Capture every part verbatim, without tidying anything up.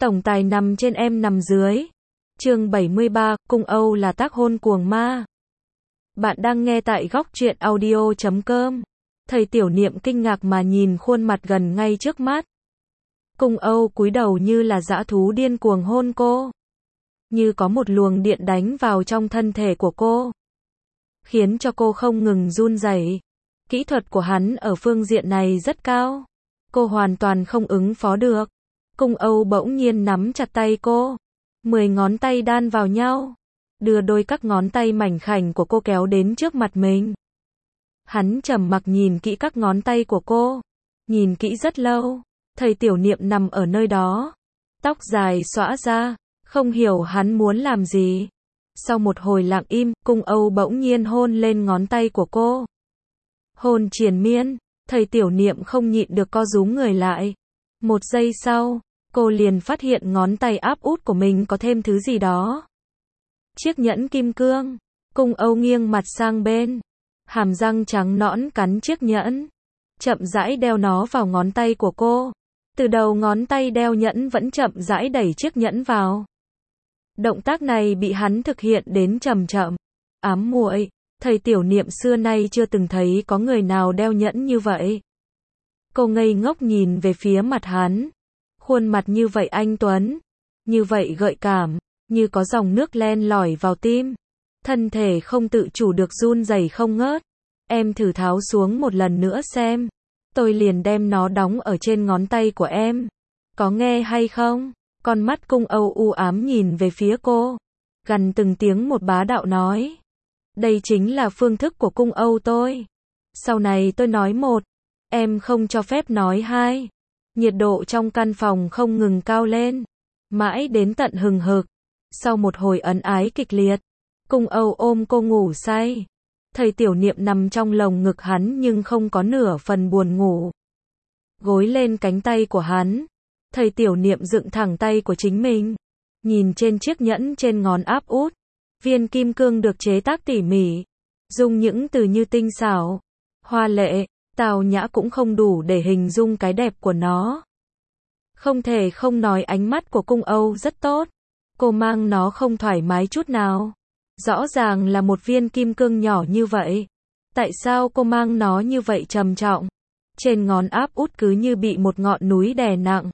Tổng tài nằm trên em nằm dưới. Chương bảy mươi ba, Cung Âu là tác hôn cuồng ma. Bạn đang nghe tại góc truyện audio chấm com. Thầy Tiểu Niệm kinh ngạc mà nhìn khuôn mặt gần ngay trước mắt. Cung Âu cúi đầu như là dã thú điên cuồng hôn cô. Như có một luồng điện đánh vào trong thân thể của cô, khiến cho cô không ngừng run rẩy. Kỹ thuật của hắn ở phương diện này rất cao. Cô hoàn toàn không ứng phó được. Cung Âu bỗng nhiên nắm chặt tay cô. Mười ngón tay đan vào nhau. Đưa đôi các ngón tay mảnh khảnh của cô kéo đến trước mặt mình. Hắn trầm mặc nhìn kỹ các ngón tay của cô. Nhìn kỹ rất lâu. Thầy Tiểu Niệm nằm ở nơi đó. Tóc dài xõa ra. Không hiểu hắn muốn làm gì. Sau một hồi lặng im, Cung Âu bỗng nhiên hôn lên ngón tay của cô. Hôn triền miên. Thầy Tiểu Niệm không nhịn được co rúm người lại. Một giây sau, cô liền phát hiện ngón tay áp út của mình có thêm thứ gì đó. Chiếc nhẫn kim cương. Cung Âu nghiêng mặt sang bên. Hàm răng trắng nõn cắn chiếc nhẫn. Chậm rãi đeo nó vào ngón tay của cô. Từ đầu ngón tay đeo nhẫn vẫn chậm rãi đẩy chiếc nhẫn vào. Động tác này bị hắn thực hiện đến chậm chậm. Ám muội. Thầy Tiểu Niệm xưa nay chưa từng thấy có người nào đeo nhẫn như vậy. Cô ngây ngốc nhìn về phía mặt hắn. Khuôn mặt như vậy anh tuấn. Như vậy gợi cảm. Như có dòng nước len lỏi vào tim. Thân thể không tự chủ được run rẩy không ngớt. Em thử tháo xuống một lần nữa xem. Tôi liền đem nó đóng ở trên ngón tay của em. Có nghe hay không? Con mắt Cung Âu u ám nhìn về phía cô. Gằn từng tiếng một bá đạo nói. Đây chính là phương thức của Cung Âu tôi. Sau này tôi nói một. Em không cho phép nói hai. Nhiệt độ trong căn phòng không ngừng cao lên. Mãi đến tận hừng hực. Sau một hồi ân ái kịch liệt. Cung Âu ôm cô ngủ say. Thầy Tiểu Niệm nằm trong lồng ngực hắn nhưng không có nửa phần buồn ngủ. Gối lên cánh tay của hắn. Thầy Tiểu Niệm dựng thẳng tay của chính mình. Nhìn trên chiếc nhẫn trên ngón áp út. Viên kim cương được chế tác tỉ mỉ. Dùng những từ như tinh xảo, hoa lệ, tào nhã cũng không đủ để hình dung cái đẹp của nó. Không thể không nói ánh mắt của Cung Âu rất tốt. Cô mang nó không thoải mái chút nào. Rõ ràng là một viên kim cương nhỏ như vậy. Tại sao cô mang nó như vậy trầm trọng? Trên ngón áp út cứ như bị một ngọn núi đè nặng.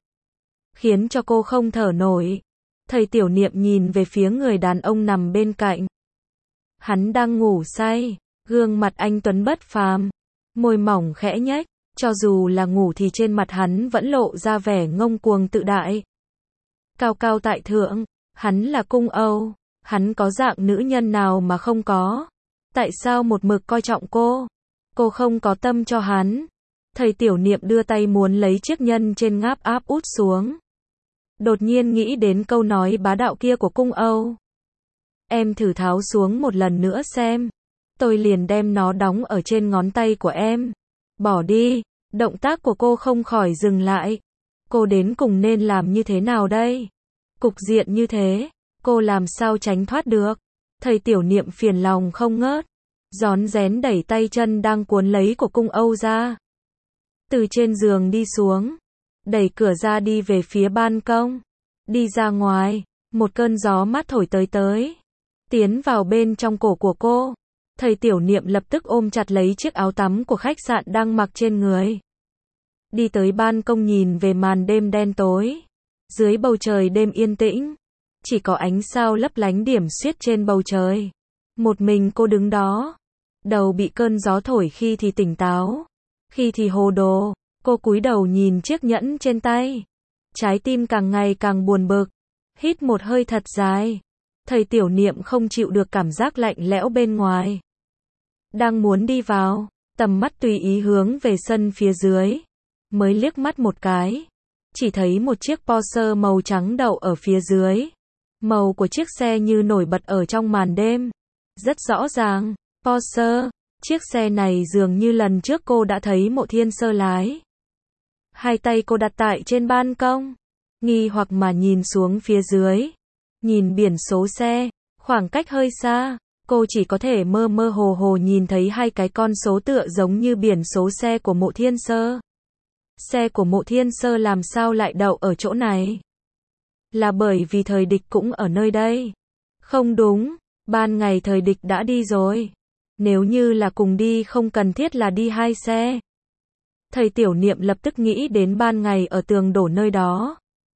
Khiến cho cô không thở nổi. Thầy Tiểu Niệm nhìn về phía người đàn ông nằm bên cạnh. Hắn đang ngủ say. Gương mặt anh tuấn bất phàm. Môi mỏng khẽ nhếch. Cho dù là ngủ thì trên mặt hắn vẫn lộ ra vẻ ngông cuồng tự đại. Cao cao tại thượng. Hắn là Cung Âu. Hắn có dạng nữ nhân nào mà không có. Tại sao một mực coi trọng cô? Cô không có tâm cho hắn. Thầy Tiểu Niệm đưa tay muốn lấy chiếc nhân trên ngáp áp út xuống. Đột nhiên nghĩ đến câu nói bá đạo kia của Cung Âu. Em thử tháo xuống một lần nữa xem. Tôi liền đem nó đóng ở trên ngón tay của em. Bỏ đi. Động tác của cô không khỏi dừng lại. Cô đến cùng nên làm như thế nào đây? Cục diện như thế, cô làm sao tránh thoát được? Thầy Tiểu Niệm phiền lòng không ngớt. Rón rén đẩy tay chân đang cuốn lấy của Cung Âu ra. Từ trên giường đi xuống. Đẩy cửa ra đi về phía ban công. Đi ra ngoài. Một cơn gió mát thổi tới tới. Tiến vào bên trong cổ của cô. Thầy Tiểu Niệm lập tức ôm chặt lấy chiếc áo tắm của khách sạn đang mặc trên người. Đi tới ban công nhìn về màn đêm đen tối. Dưới bầu trời đêm yên tĩnh. Chỉ có ánh sao lấp lánh điểm xuyết trên bầu trời. Một mình cô đứng đó. Đầu bị cơn gió thổi khi thì tỉnh táo. Khi thì hồ đồ. Cô cúi đầu nhìn chiếc nhẫn trên tay. Trái tim càng ngày càng buồn bực. Hít một hơi thật dài. Thầy Tiểu Niệm không chịu được cảm giác lạnh lẽo bên ngoài. Đang muốn đi vào. Tầm mắt tùy ý hướng về sân phía dưới. Mới liếc mắt một cái. Chỉ thấy một chiếc Porsche màu trắng đậu ở phía dưới. Màu của chiếc xe như nổi bật ở trong màn đêm. Rất rõ ràng. Porsche. Chiếc xe này dường như lần trước cô đã thấy Mộ Thiên Sơ lái. Hai tay cô đặt tại trên ban công. Nghi hoặc mà nhìn xuống phía dưới. Nhìn biển số xe. Khoảng cách hơi xa. Cô chỉ có thể mơ mơ hồ hồ nhìn thấy hai cái con số tựa giống như biển số xe của Mộ Thiên Sơ. Xe của Mộ Thiên Sơ làm sao lại đậu ở chỗ này? là bởi vì thời địch cũng ở nơi đây. Không đúng, ban ngày thời địch đã đi rồi. Nếu như là cùng đi không cần thiết là đi hai xe. Thầy Tiểu Niệm lập tức nghĩ đến ban ngày ở tường đổ nơi đó.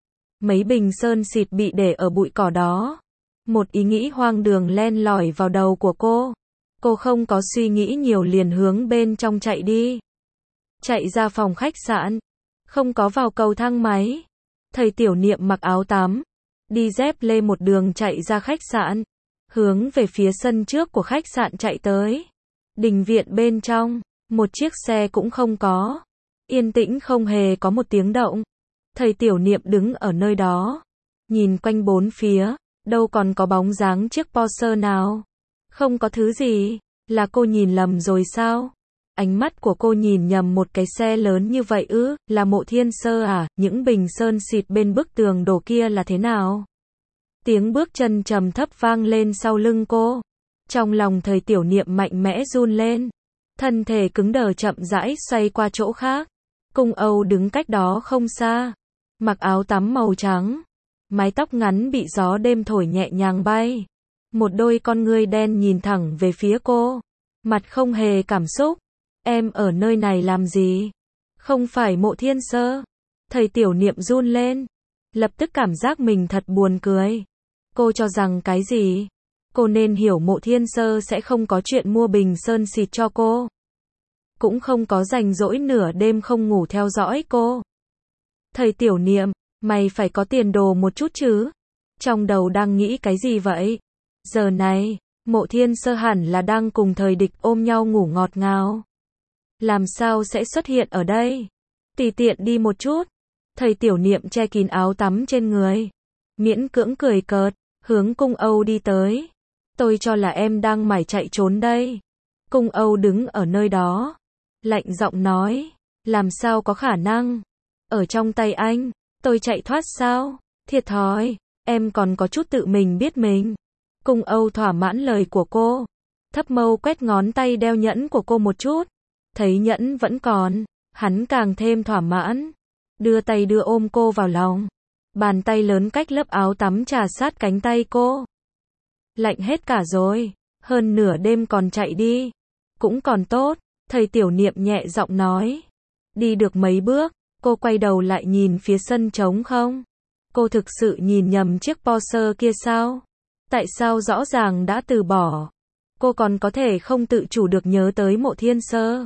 Mấy bình sơn xịt bị để ở bụi cỏ đó. Một ý nghĩ hoang đường len lỏi vào đầu của cô. Cô không có suy nghĩ nhiều liền hướng bên trong chạy đi. Chạy ra phòng khách sạn. Không có vào cầu thang máy. Thầy Tiểu Niệm mặc áo tắm. Đi dép lê một đường chạy ra khách sạn. Hướng về phía sân trước của khách sạn chạy tới. Đình viện bên trong. Một chiếc xe cũng không có. Yên tĩnh không hề có một tiếng động. Thầy Tiểu Niệm đứng ở nơi đó. Nhìn quanh bốn phía. Đâu còn có bóng dáng chiếc Porsche nào. Không có thứ gì. Là cô nhìn lầm rồi sao? Ánh mắt của cô nhìn nhầm một cái xe lớn như vậy ư? Là Mộ Thiên Sơ à? Những bình sơn xịt bên bức tường đổ kia là thế nào? Tiếng bước chân trầm thấp vang lên sau lưng cô. Trong lòng thầy Tiểu Niệm mạnh mẽ run lên. Thân thể cứng đờ chậm rãi xoay qua chỗ khác. Cung Âu đứng cách đó không xa. Mặc áo tắm màu trắng. Mái tóc ngắn bị gió đêm thổi nhẹ nhàng bay. Một đôi con ngươi đen nhìn thẳng về phía cô. Mặt không hề cảm xúc. Em ở nơi này làm gì? Không phải Mộ Thiên Sơ. Thầy Tiểu Niệm run lên. Lập tức cảm giác mình thật buồn cười. Cô cho rằng cái gì? Cô nên hiểu Mộ Thiên Sơ sẽ không có chuyện mua bình sơn xịt cho cô. Cũng không có rảnh rỗi nửa đêm không ngủ theo dõi cô. Thầy Tiểu Niệm, mày phải có tiền đồ một chút chứ? Trong đầu đang nghĩ cái gì vậy? Giờ này, Mộ Thiên Sơ hẳn là đang cùng thời địch ôm nhau ngủ ngọt ngào. Làm sao sẽ xuất hiện ở đây? Tùy tiện đi một chút. Thầy Tiểu Niệm che kín áo tắm trên người. Miễn cưỡng cười cợt, hướng Cung Âu đi tới. Tôi cho là em đang mải chạy trốn đây. Cung Âu đứng ở nơi đó. Lạnh giọng nói. Làm sao có khả năng? Ở trong tay anh, tôi chạy thoát sao? Thiệt thòi, em còn có chút tự mình biết mình. Cung Âu thỏa mãn lời của cô. Thấp mâu quét ngón tay đeo nhẫn của cô một chút. Thấy nhẫn vẫn còn, hắn càng thêm thỏa mãn. Đưa tay đưa ôm cô vào lòng. Bàn tay lớn cách lớp áo tắm trà sát cánh tay cô. Lạnh hết cả rồi, hơn nửa đêm còn chạy đi. Cũng còn tốt, thầy Tiểu Niệm nhẹ giọng nói. Đi được mấy bước, cô quay đầu lại nhìn phía sân trống không? Cô thực sự nhìn nhầm chiếc Porsche kia sao? Tại sao rõ ràng đã từ bỏ? Cô còn có thể không tự chủ được nhớ tới Mộ Thiên Sơ.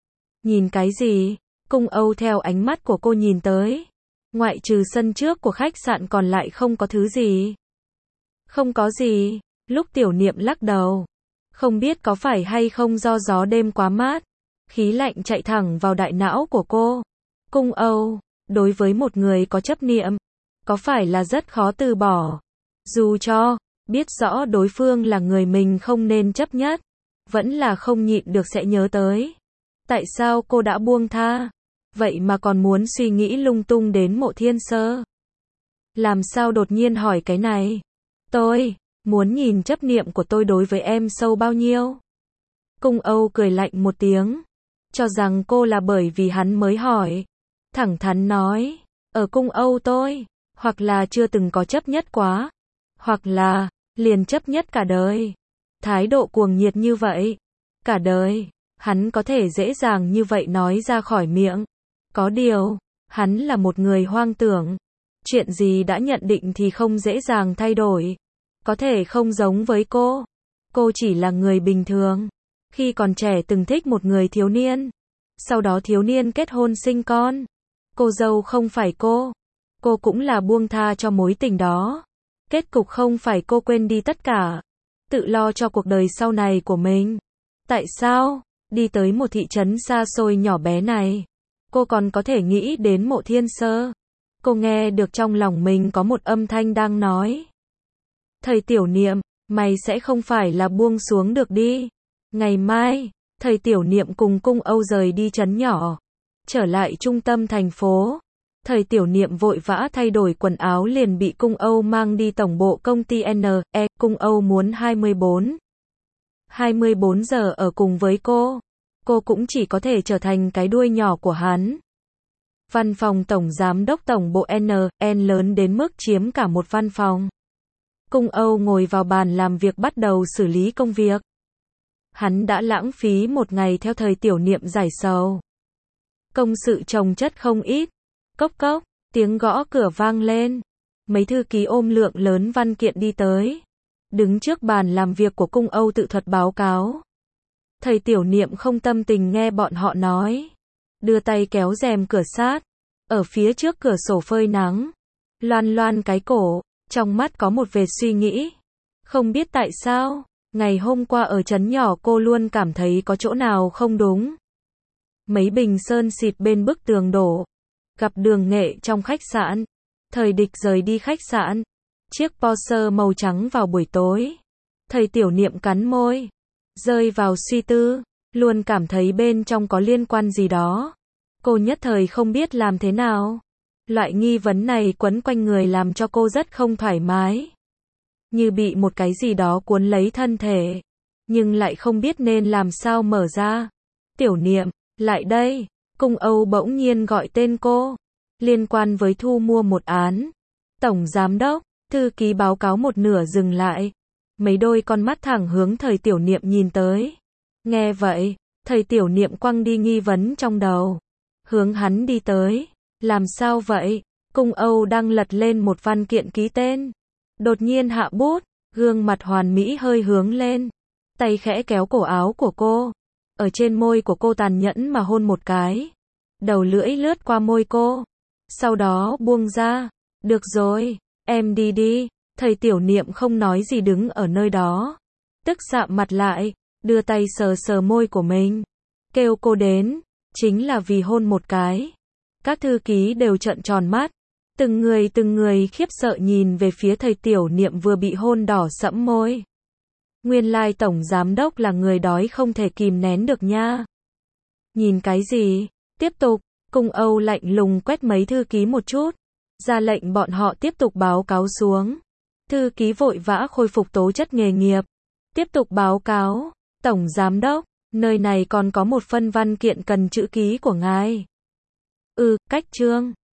Nhìn cái gì? Cung Âu theo ánh mắt của cô nhìn tới. Ngoại trừ sân trước của khách sạn còn lại không có thứ gì. Không có gì. Lúc Tiểu Niệm lắc đầu. Không biết có phải hay không do gió đêm quá mát. Khí lạnh chạy thẳng vào đại não của cô. Cung Âu, đối với một người có chấp niệm, có phải là rất khó từ bỏ. Dù cho, biết rõ đối phương là người mình không nên chấp nhất, vẫn là không nhịn được sẽ nhớ tới. Tại sao cô đã buông tha? Vậy mà còn muốn suy nghĩ lung tung đến Mộ Thiên Sơ. Làm sao đột nhiên hỏi cái này? Tôi muốn nhìn chấp niệm của tôi đối với em sâu bao nhiêu? Cung Âu cười lạnh một tiếng. Cho rằng cô là bởi vì hắn mới hỏi. Thẳng thắn nói. Ở Cung Âu tôi, hoặc là chưa từng có chấp nhất quá, hoặc là liền chấp nhất cả đời. Thái độ cuồng nhiệt như vậy, cả đời, hắn có thể dễ dàng như vậy nói ra khỏi miệng. Có điều, hắn là một người hoang tưởng. Chuyện gì đã nhận định thì không dễ dàng thay đổi. Có thể không giống với cô. Cô chỉ là người bình thường. Khi còn trẻ từng thích một người thiếu niên. Sau đó thiếu niên kết hôn sinh con. Cô dâu không phải cô. Cô cũng là buông tha cho mối tình đó. Kết cục không phải cô quên đi tất cả. Tự lo cho cuộc đời sau này của mình. Tại sao? Đi tới một thị trấn xa xôi nhỏ bé này. Cô còn có thể nghĩ đến Mộ Thiên Sơ. Cô nghe được trong lòng mình có một âm thanh đang nói. Thầy Tiểu Niệm, mày sẽ không phải là buông xuống được đi. Ngày mai, thầy Tiểu Niệm cùng Cung Âu rời đi trấn nhỏ. Trở lại trung tâm thành phố. Thầy Tiểu Niệm vội vã thay đổi quần áo liền bị Cung Âu mang đi tổng bộ công ty en e. Cung Âu muốn hai mươi bốn. hai mươi bốn giờ ở cùng với cô. Cô cũng chỉ có thể trở thành cái đuôi nhỏ của hắn. Văn phòng Tổng Giám đốc Tổng bộ N, N lớn đến mức chiếm cả một văn phòng. Cung Âu ngồi vào bàn làm việc bắt đầu xử lý công việc. Hắn đã lãng phí một ngày theo thời tiểu niệm giải sầu. Công sự chồng chất không ít. Cốc cốc, tiếng gõ cửa vang lên. Mấy thư ký ôm lượng lớn văn kiện đi tới. Đứng trước bàn làm việc của Cung Âu tự thuật báo cáo. Thầy tiểu niệm không tâm tình nghe bọn họ nói. Đưa tay kéo rèm cửa sát. Ở phía trước cửa sổ phơi nắng. Loan loan cái cổ, trong mắt có một vệt suy nghĩ. Không biết tại sao, ngày hôm qua ở trấn nhỏ cô luôn cảm thấy có chỗ nào không đúng. Mấy bình sơn xịt bên bức tường đổ. Gặp Đường Nghệ trong khách sạn. Thời Địch rời đi khách sạn. Chiếc Porsche màu trắng vào buổi tối. Thầy tiểu niệm cắn môi. Rơi vào suy tư. Luôn cảm thấy bên trong có liên quan gì đó. Cô nhất thời không biết làm thế nào. Loại nghi vấn này quấn quanh người làm cho cô rất không thoải mái. Như bị một cái gì đó cuốn lấy thân thể. Nhưng lại không biết nên làm sao mở ra. Tiểu niệm, lại đây. Cung Âu bỗng nhiên gọi tên cô. Liên quan với thu mua một án. Tổng Giám đốc, thư ký báo cáo một nửa dừng lại. Mấy đôi con mắt thẳng hướng thầy tiểu niệm nhìn tới. Nghe vậy, thầy tiểu niệm quăng đi nghi vấn trong đầu. Hướng hắn đi tới. Làm sao vậy? Cung Âu đang lật lên một văn kiện ký tên. Đột nhiên hạ bút, gương mặt hoàn mỹ hơi hướng lên. Tay khẽ kéo cổ áo của cô. Ở trên môi của cô tàn nhẫn mà hôn một cái. Đầu lưỡi lướt qua môi cô. Sau đó buông ra. Được rồi, em đi đi. Thầy tiểu niệm không nói gì đứng ở nơi đó. Tức sạm mặt lại, đưa tay sờ sờ môi của mình. Kêu cô đến, chính là vì hôn một cái. Các thư ký đều trợn tròn mắt. Từng người từng người khiếp sợ nhìn về phía thầy tiểu niệm vừa bị hôn đỏ sẫm môi. Nguyên lai Tổng Giám đốc là người đói không thể kìm nén được nha. Nhìn cái gì? Tiếp tục, Cung Âu lạnh lùng quét mấy thư ký một chút. Ra lệnh bọn họ tiếp tục báo cáo xuống. Thư ký vội vã khôi phục tố chất nghề nghiệp. Tiếp tục báo cáo. Tổng Giám đốc, nơi này còn có một phân văn kiện cần chữ ký của ngài. Ừ, cách chương.